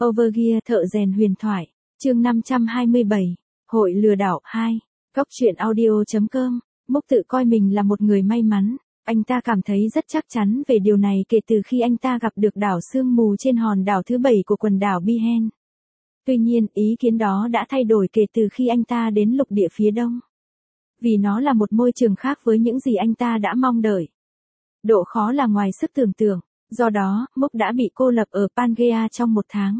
Overgear thợ rèn huyền thoại, chương 527, Hội lừa đảo 2, Góc truyện audio.com, Múc tự coi mình là một người may mắn, anh ta cảm thấy rất chắc chắn về điều này kể từ khi anh ta gặp được đảo sương mù trên hòn đảo thứ 7 của quần đảo Bihen. Tuy nhiên, ý kiến đó đã thay đổi kể từ khi anh ta đến lục địa phía đông. Vì nó là một môi trường khác với những gì anh ta đã mong đợi. Độ khó là ngoài sức tưởng tượng, do đó, Múc đã bị cô lập ở Pangaea trong 1 tháng.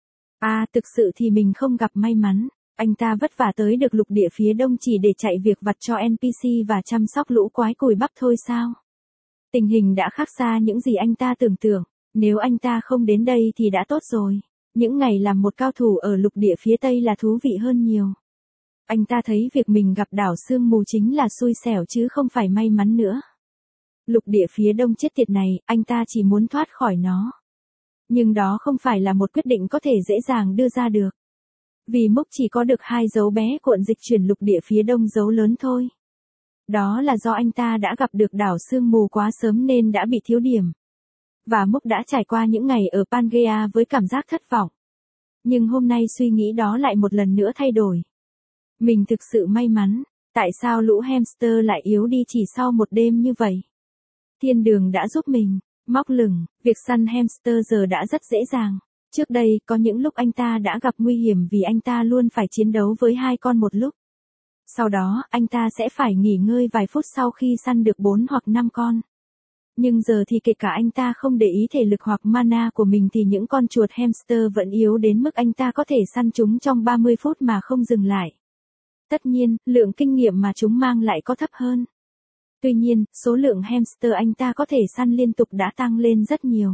Thực sự thì mình không gặp may mắn, anh ta vất vả tới được lục địa phía đông chỉ để chạy việc vặt cho NPC và chăm sóc lũ quái cùi bắp thôi sao? Tình hình đã khác xa những gì anh ta tưởng tượng, nếu anh ta không đến đây thì đã tốt rồi. Những ngày làm một cao thủ ở lục địa phía tây là thú vị hơn nhiều. Anh ta thấy việc mình gặp đảo sương mù chính là xui xẻo chứ không phải may mắn nữa. Lục địa phía đông chết tiệt này, anh ta chỉ muốn thoát khỏi nó. Nhưng đó không phải là một quyết định có thể dễ dàng đưa ra được. Vì Múc chỉ có được 2 dấu bé cuộn dịch chuyển lục địa phía đông dấu lớn thôi. Đó là do anh ta đã gặp được đảo sương mù quá sớm nên đã bị thiếu điểm. Và Múc đã trải qua những ngày ở Pangaea với cảm giác thất vọng. Nhưng hôm nay suy nghĩ đó lại một lần nữa thay đổi. Mình thực sự may mắn, tại sao lũ hamster lại yếu đi chỉ sau một đêm như vậy? Thiên đường đã giúp mình, móc lửng, việc săn hamster giờ đã rất dễ dàng. Trước đây, có những lúc anh ta đã gặp nguy hiểm vì anh ta luôn phải chiến đấu với 2 con một lúc. Sau đó, anh ta sẽ phải nghỉ ngơi vài phút sau khi săn được 4 hoặc 5 con. Nhưng giờ thì kể cả anh ta không để ý thể lực hoặc mana của mình thì những con chuột hamster vẫn yếu đến mức anh ta có thể săn chúng trong 30 phút mà không dừng lại. Tất nhiên, lượng kinh nghiệm mà chúng mang lại có thấp hơn. Tuy nhiên, số lượng hamster anh ta có thể săn liên tục đã tăng lên rất nhiều.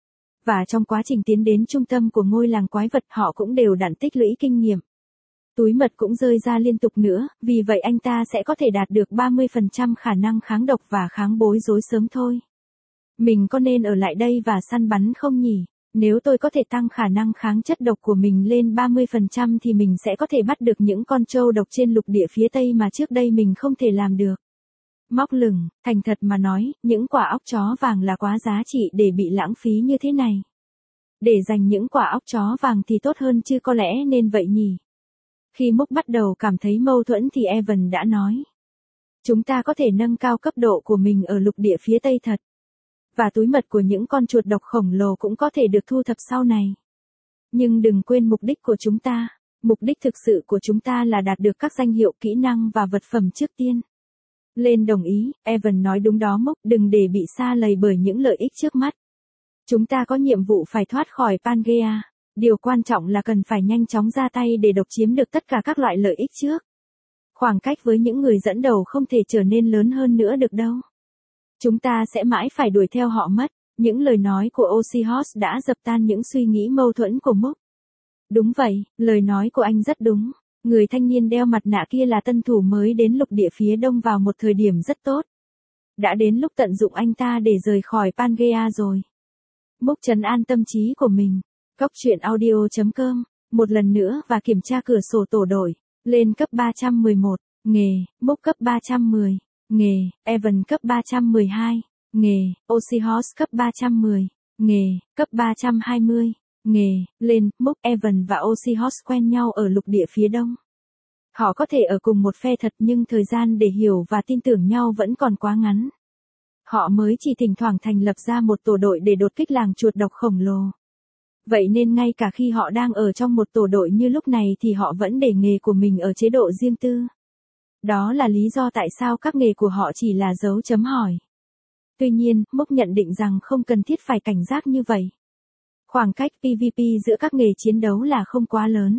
Và trong quá trình tiến đến trung tâm của ngôi làng quái vật họ cũng đều đặn tích lũy kinh nghiệm. Túi mật cũng rơi ra liên tục nữa, vì vậy anh ta sẽ có thể đạt được 30% khả năng kháng độc và kháng bối rối sớm thôi. Mình có nên ở lại đây và săn bắn không nhỉ? Nếu tôi có thể tăng khả năng kháng chất độc của mình lên 30% thì mình sẽ có thể bắt được những con trâu độc trên lục địa phía tây mà trước đây mình không thể làm được. Móc lửng, thành thật mà nói, những quả óc chó vàng là quá giá trị để bị lãng phí như thế này. Để dành những quả óc chó vàng thì tốt hơn chứ có lẽ nên vậy nhỉ? Khi Múc bắt đầu cảm thấy mâu thuẫn thì Evan đã nói. Chúng ta có thể nâng cao cấp độ của mình ở lục địa phía tây thật. Và túi mật của những con chuột độc khổng lồ cũng có thể được thu thập sau này. Nhưng đừng quên mục đích của chúng ta. Mục đích thực sự của chúng ta là đạt được các danh hiệu kỹ năng và vật phẩm trước tiên. Lên đồng ý, Evan nói đúng đó Múc, đừng để bị sa lầy bởi những lợi ích trước mắt. Chúng ta có nhiệm vụ phải thoát khỏi Pangaea. Điều quan trọng là cần phải nhanh chóng ra tay để độc chiếm được tất cả các loại lợi ích trước. Khoảng cách với những người dẫn đầu không thể trở nên lớn hơn nữa được đâu. Chúng ta sẽ mãi phải đuổi theo họ mất. Những lời nói của Oshihos đã dập tan những suy nghĩ mâu thuẫn của Múc. Đúng vậy, lời nói của anh rất đúng. Người thanh niên đeo mặt nạ kia là tân thủ mới đến lục địa phía đông vào một thời điểm rất tốt. Đã đến lúc tận dụng anh ta để rời khỏi Pangaea rồi. Múc trấn an tâm trí của mình. Góc truyện audio.com, một lần nữa và kiểm tra cửa sổ tổ đội. Lên cấp 311, nghề, Múc cấp 310, nghề, Evan cấp 312, nghề, Oshihos cấp 310, nghề, cấp 320. Nghề, lên, Múc, Evan và Oshihos quen nhau ở lục địa phía đông. Họ có thể ở cùng một phe thật nhưng thời gian để hiểu và tin tưởng nhau vẫn còn quá ngắn. Họ mới chỉ thỉnh thoảng thành lập ra một tổ đội để đột kích làng chuột độc khổng lồ. Vậy nên ngay cả khi họ đang ở trong một tổ đội như lúc này thì họ vẫn để nghề của mình ở chế độ riêng tư. Đó là lý do tại sao các nghề của họ chỉ là dấu chấm hỏi. Tuy nhiên, Múc nhận định rằng không cần thiết phải cảnh giác như vậy. Khoảng cách PvP giữa các nghề chiến đấu là không quá lớn.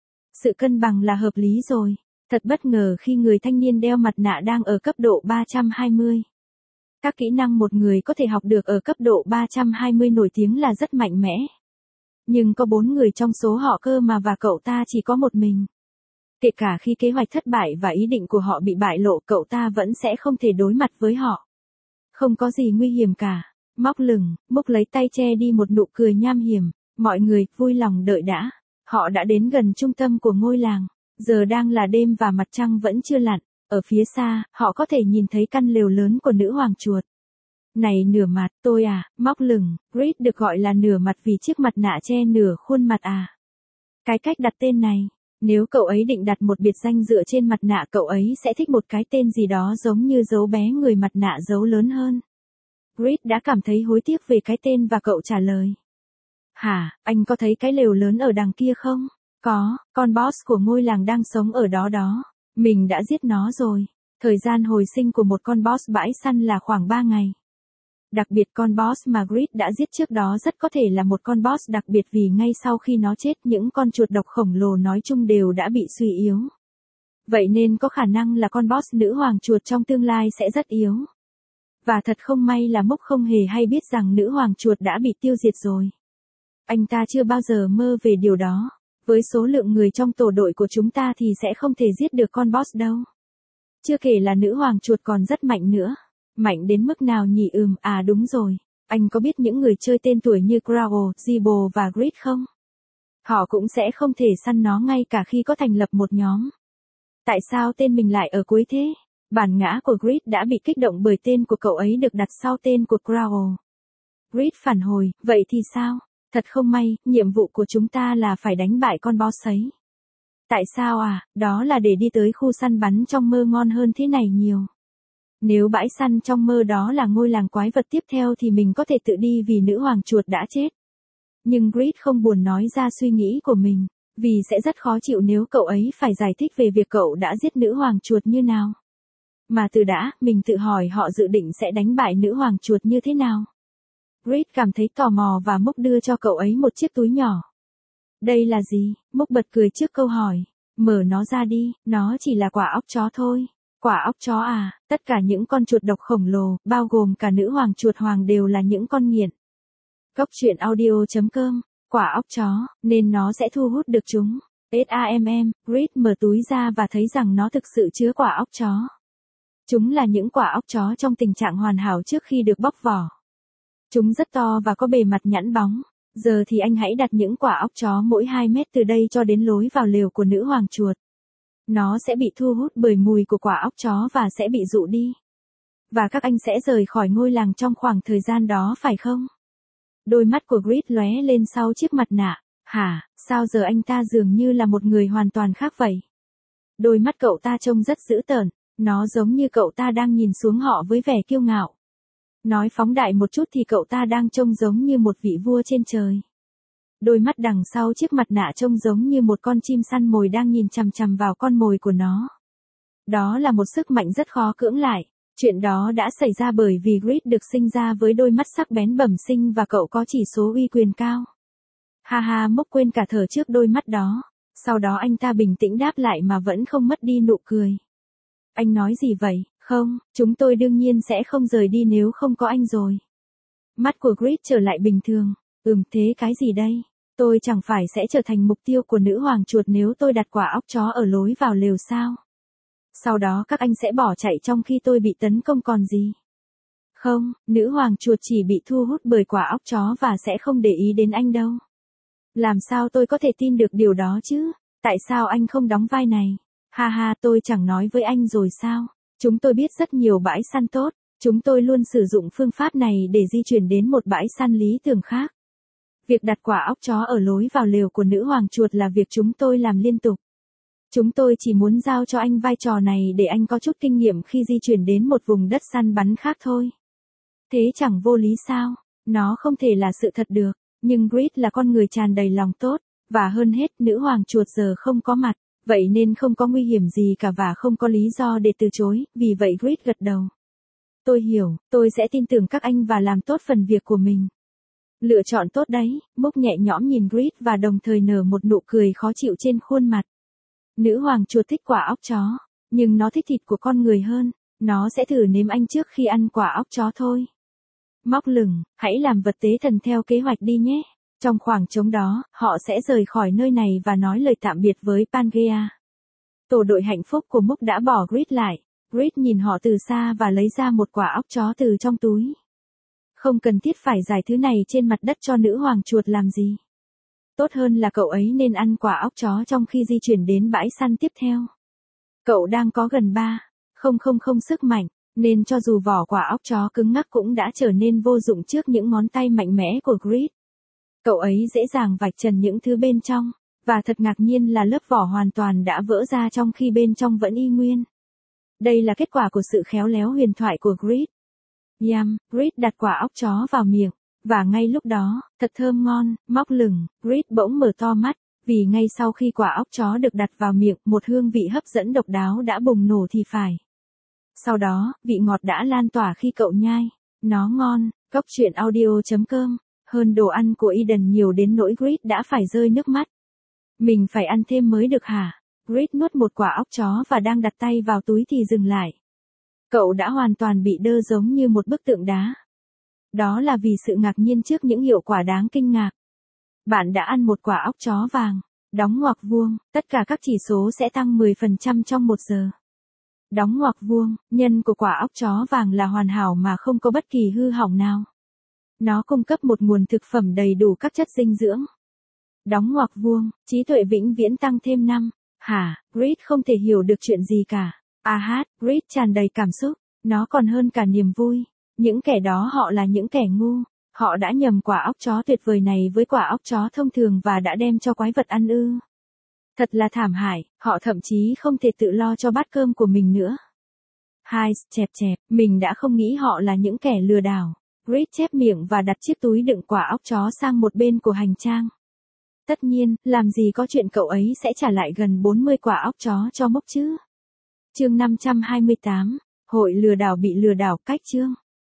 Sự cân bằng là hợp lý rồi. Thật bất ngờ khi người thanh niên đeo mặt nạ đang ở cấp độ 320. Các kỹ năng một người có thể học được ở cấp độ 320 nổi tiếng là rất mạnh mẽ. Nhưng có 4 người trong số họ cơ mà và cậu ta chỉ có một mình. Kể cả khi kế hoạch thất bại và ý định của họ bị bại lộ cậu ta vẫn sẽ không thể đối mặt với họ. Không có gì nguy hiểm cả. Móc lửng, Múc lấy tay che đi một nụ cười nham hiểm. Mọi người, vui lòng đợi đã. Họ đã đến gần trung tâm của ngôi làng. Giờ đang là đêm và mặt trăng vẫn chưa lặn. Ở phía xa, họ có thể nhìn thấy căn lều lớn của nữ hoàng chuột. Này nửa mặt, tôi à, móc lửng, Grid được gọi là nửa mặt vì chiếc mặt nạ che nửa khuôn mặt à. Cái cách đặt tên này, nếu cậu ấy định đặt một biệt danh dựa trên mặt nạ cậu ấy sẽ thích một cái tên gì đó giống như dấu bé người mặt nạ dấu lớn hơn. Grid đã cảm thấy hối tiếc về cái tên và cậu trả lời. Hả, anh có thấy cái lều lớn ở đằng kia không? Có, con boss của ngôi làng đang sống ở đó đó. Mình đã giết nó rồi. Thời gian hồi sinh của một con boss bãi săn là khoảng 3 ngày. Đặc biệt con boss mà Grid đã giết trước đó rất có thể là một con boss đặc biệt vì ngay sau khi nó chết những con chuột độc khổng lồ nói chung đều đã bị suy yếu. Vậy nên có khả năng là con boss nữ hoàng chuột trong tương lai sẽ rất yếu. Và thật không may là Múc không hề hay biết rằng nữ hoàng chuột đã bị tiêu diệt rồi. Anh ta chưa bao giờ mơ về điều đó. Với số lượng người trong tổ đội của chúng ta thì sẽ không thể giết được con boss đâu. Chưa kể là nữ hoàng chuột còn rất mạnh nữa. Mạnh đến mức nào nhỉ? À đúng rồi. Anh có biết những người chơi tên tuổi như Growl, Zebo và Grid không? Họ cũng sẽ không thể săn nó ngay cả khi có thành lập một nhóm. Tại sao tên mình lại ở cuối thế? Bản ngã của Grid đã bị kích động bởi tên của cậu ấy được đặt sau tên của Growl. Grid phản hồi, vậy thì sao? Thật không may, nhiệm vụ của chúng ta là phải đánh bại con boss ấy. Tại sao à? Đó là để đi tới khu săn bắn trong mơ ngon hơn thế này nhiều. Nếu bãi săn trong mơ đó là ngôi làng quái vật tiếp theo thì mình có thể tự đi vì nữ hoàng chuột đã chết. Nhưng Grid không buồn nói ra suy nghĩ của mình, vì sẽ rất khó chịu nếu cậu ấy phải giải thích về việc cậu đã giết nữ hoàng chuột như nào. Mà từ đã, mình tự hỏi họ dự định sẽ đánh bại nữ hoàng chuột như thế nào. Grid cảm thấy tò mò và Múc đưa cho cậu ấy một chiếc túi nhỏ. Đây là gì? Múc bật cười trước câu hỏi. Mở nó ra đi, nó chỉ là quả óc chó thôi. Quả óc chó à, tất cả những con chuột độc khổng lồ, bao gồm cả nữ hoàng chuột hoàng đều là những con nghiện. Cốc truyện audio.com, quả óc chó, nên nó sẽ thu hút được chúng. Grid mở túi ra và thấy rằng nó thực sự chứa quả óc chó. Chúng là những quả óc chó trong tình trạng hoàn hảo trước khi được bóc vỏ. Chúng rất to và có bề mặt nhẵn bóng. Giờ thì anh hãy đặt những quả óc chó mỗi 2 mét từ đây cho đến lối vào lều của nữ hoàng chuột. Nó sẽ bị thu hút bởi mùi của quả óc chó và sẽ bị dụ đi. Và các anh sẽ rời khỏi ngôi làng trong khoảng thời gian đó phải không? Đôi mắt của Grid lóe lên sau chiếc mặt nạ. Hả, sao giờ anh ta dường như là một người hoàn toàn khác vậy? Đôi mắt cậu ta trông rất dữ tợn. Nó giống như cậu ta đang nhìn xuống họ với vẻ kiêu ngạo. Nói phóng đại một chút thì cậu ta đang trông giống như một vị vua trên trời. Đôi mắt đằng sau chiếc mặt nạ trông giống như một con chim săn mồi đang nhìn chằm chằm vào con mồi của nó. Đó là một sức mạnh rất khó cưỡng lại. Chuyện đó đã xảy ra bởi vì Grid được sinh ra với đôi mắt sắc bén bẩm sinh và cậu có chỉ số uy quyền cao. Ha ha, Múc quên cả thở trước đôi mắt đó. Sau đó anh ta bình tĩnh đáp lại mà vẫn không mất đi nụ cười. Anh nói gì vậy? Không, chúng tôi đương nhiên sẽ không rời đi nếu không có anh rồi. Mắt của Grid trở lại bình thường. Thế cái gì đây? Tôi chẳng phải sẽ trở thành mục tiêu của nữ hoàng chuột nếu tôi đặt quả óc chó ở lối vào lều sao? Sau đó các anh sẽ bỏ chạy trong khi tôi bị tấn công còn gì? Không, nữ hoàng chuột chỉ bị thu hút bởi quả óc chó và sẽ không để ý đến anh đâu. Làm sao tôi có thể tin được điều đó chứ? Tại sao anh không đóng vai này? Ha ha, tôi chẳng nói với anh rồi sao? Chúng tôi biết rất nhiều bãi săn tốt. Chúng tôi luôn sử dụng phương pháp này để di chuyển đến một bãi săn lý tưởng khác. Việc đặt quả óc chó ở lối vào lều của nữ hoàng chuột là việc chúng tôi làm liên tục. Chúng tôi chỉ muốn giao cho anh vai trò này để anh có chút kinh nghiệm khi di chuyển đến một vùng đất săn bắn khác thôi. Thế chẳng vô lý sao? Nó không thể là sự thật được. Nhưng Grid là con người tràn đầy lòng tốt. Và hơn hết nữ hoàng chuột giờ không có mặt. Vậy nên không có nguy hiểm gì cả và không có lý do để từ chối. Vì vậy Grid gật đầu. Tôi hiểu, tôi sẽ tin tưởng các anh và làm tốt phần việc của mình. Lựa chọn tốt đấy, Múc nhẹ nhõm nhìn Grid và đồng thời nở một nụ cười khó chịu trên khuôn mặt. Nữ hoàng chuột thích quả óc chó, nhưng nó thích thịt của con người hơn. Nó sẽ thử nếm anh trước khi ăn quả óc chó thôi. Móc lửng, hãy làm vật tế thần theo kế hoạch đi nhé. Trong khoảng trống đó, họ sẽ rời khỏi nơi này và nói lời tạm biệt với Pangea. Tổ đội hạnh phúc của Múc đã bỏ Grid lại. Grid nhìn họ từ xa và lấy ra một quả óc chó từ trong túi. Không cần thiết phải giải thứ này trên mặt đất cho nữ hoàng chuột làm gì. Tốt hơn là cậu ấy nên ăn quả óc chó trong khi di chuyển đến bãi săn tiếp theo. Cậu đang có gần 3,000 sức mạnh. Nên cho dù vỏ quả óc chó cứng ngắc cũng đã trở nên vô dụng trước những ngón tay mạnh mẽ của Grid. Cậu ấy dễ dàng vạch trần những thứ bên trong, và thật ngạc nhiên là lớp vỏ hoàn toàn đã vỡ ra trong khi bên trong vẫn y nguyên. Đây là kết quả của sự khéo léo huyền thoại của Grid. Yum, Grid đặt quả óc chó vào miệng, và ngay lúc đó, thật thơm ngon, móc lửng, Grid bỗng mở to mắt, vì ngay sau khi quả óc chó được đặt vào miệng, một hương vị hấp dẫn độc đáo đã bùng nổ thì phải. Sau đó, vị ngọt đã lan tỏa khi cậu nhai. Nó ngon, Cóc truyện audio.com, hơn đồ ăn của Eden nhiều đến nỗi Grid đã phải rơi nước mắt. Mình phải ăn thêm mới được hả? Grid nuốt một quả óc chó và đang đặt tay vào túi thì dừng lại. Cậu đã hoàn toàn bị đơ giống như một bức tượng đá. Đó là vì sự ngạc nhiên trước những hiệu quả đáng kinh ngạc. Bạn đã ăn một quả óc chó vàng, đóng ngoặc vuông, tất cả các chỉ số sẽ tăng 10% trong 1 giờ. Đóng ngoặc vuông, nhân của quả óc chó vàng là hoàn hảo mà không có bất kỳ hư hỏng nào. Nó cung cấp một nguồn thực phẩm đầy đủ các chất dinh dưỡng. Đóng ngoặc vuông, trí tuệ vĩnh viễn tăng thêm 5. Hả, Grid không thể hiểu được chuyện gì cả. Grid tràn đầy cảm xúc, nó còn hơn cả niềm vui. Những kẻ đó họ là những kẻ ngu. Họ đã nhầm quả óc chó tuyệt vời này với quả óc chó thông thường và đã đem cho quái vật ăn ư. Thật là thảm hại, họ thậm chí không thể tự lo cho bát cơm của mình nữa. Chẹp, mình đã không nghĩ họ là những kẻ lừa đảo. Grid chép miệng và đặt chiếc túi đựng quả óc chó sang một bên của hành trang. Tất nhiên, làm gì có chuyện cậu ấy sẽ trả lại gần 40 quả óc chó cho Mốc chứ. Chương 528, Hội lừa đảo bị lừa đảo cách chương.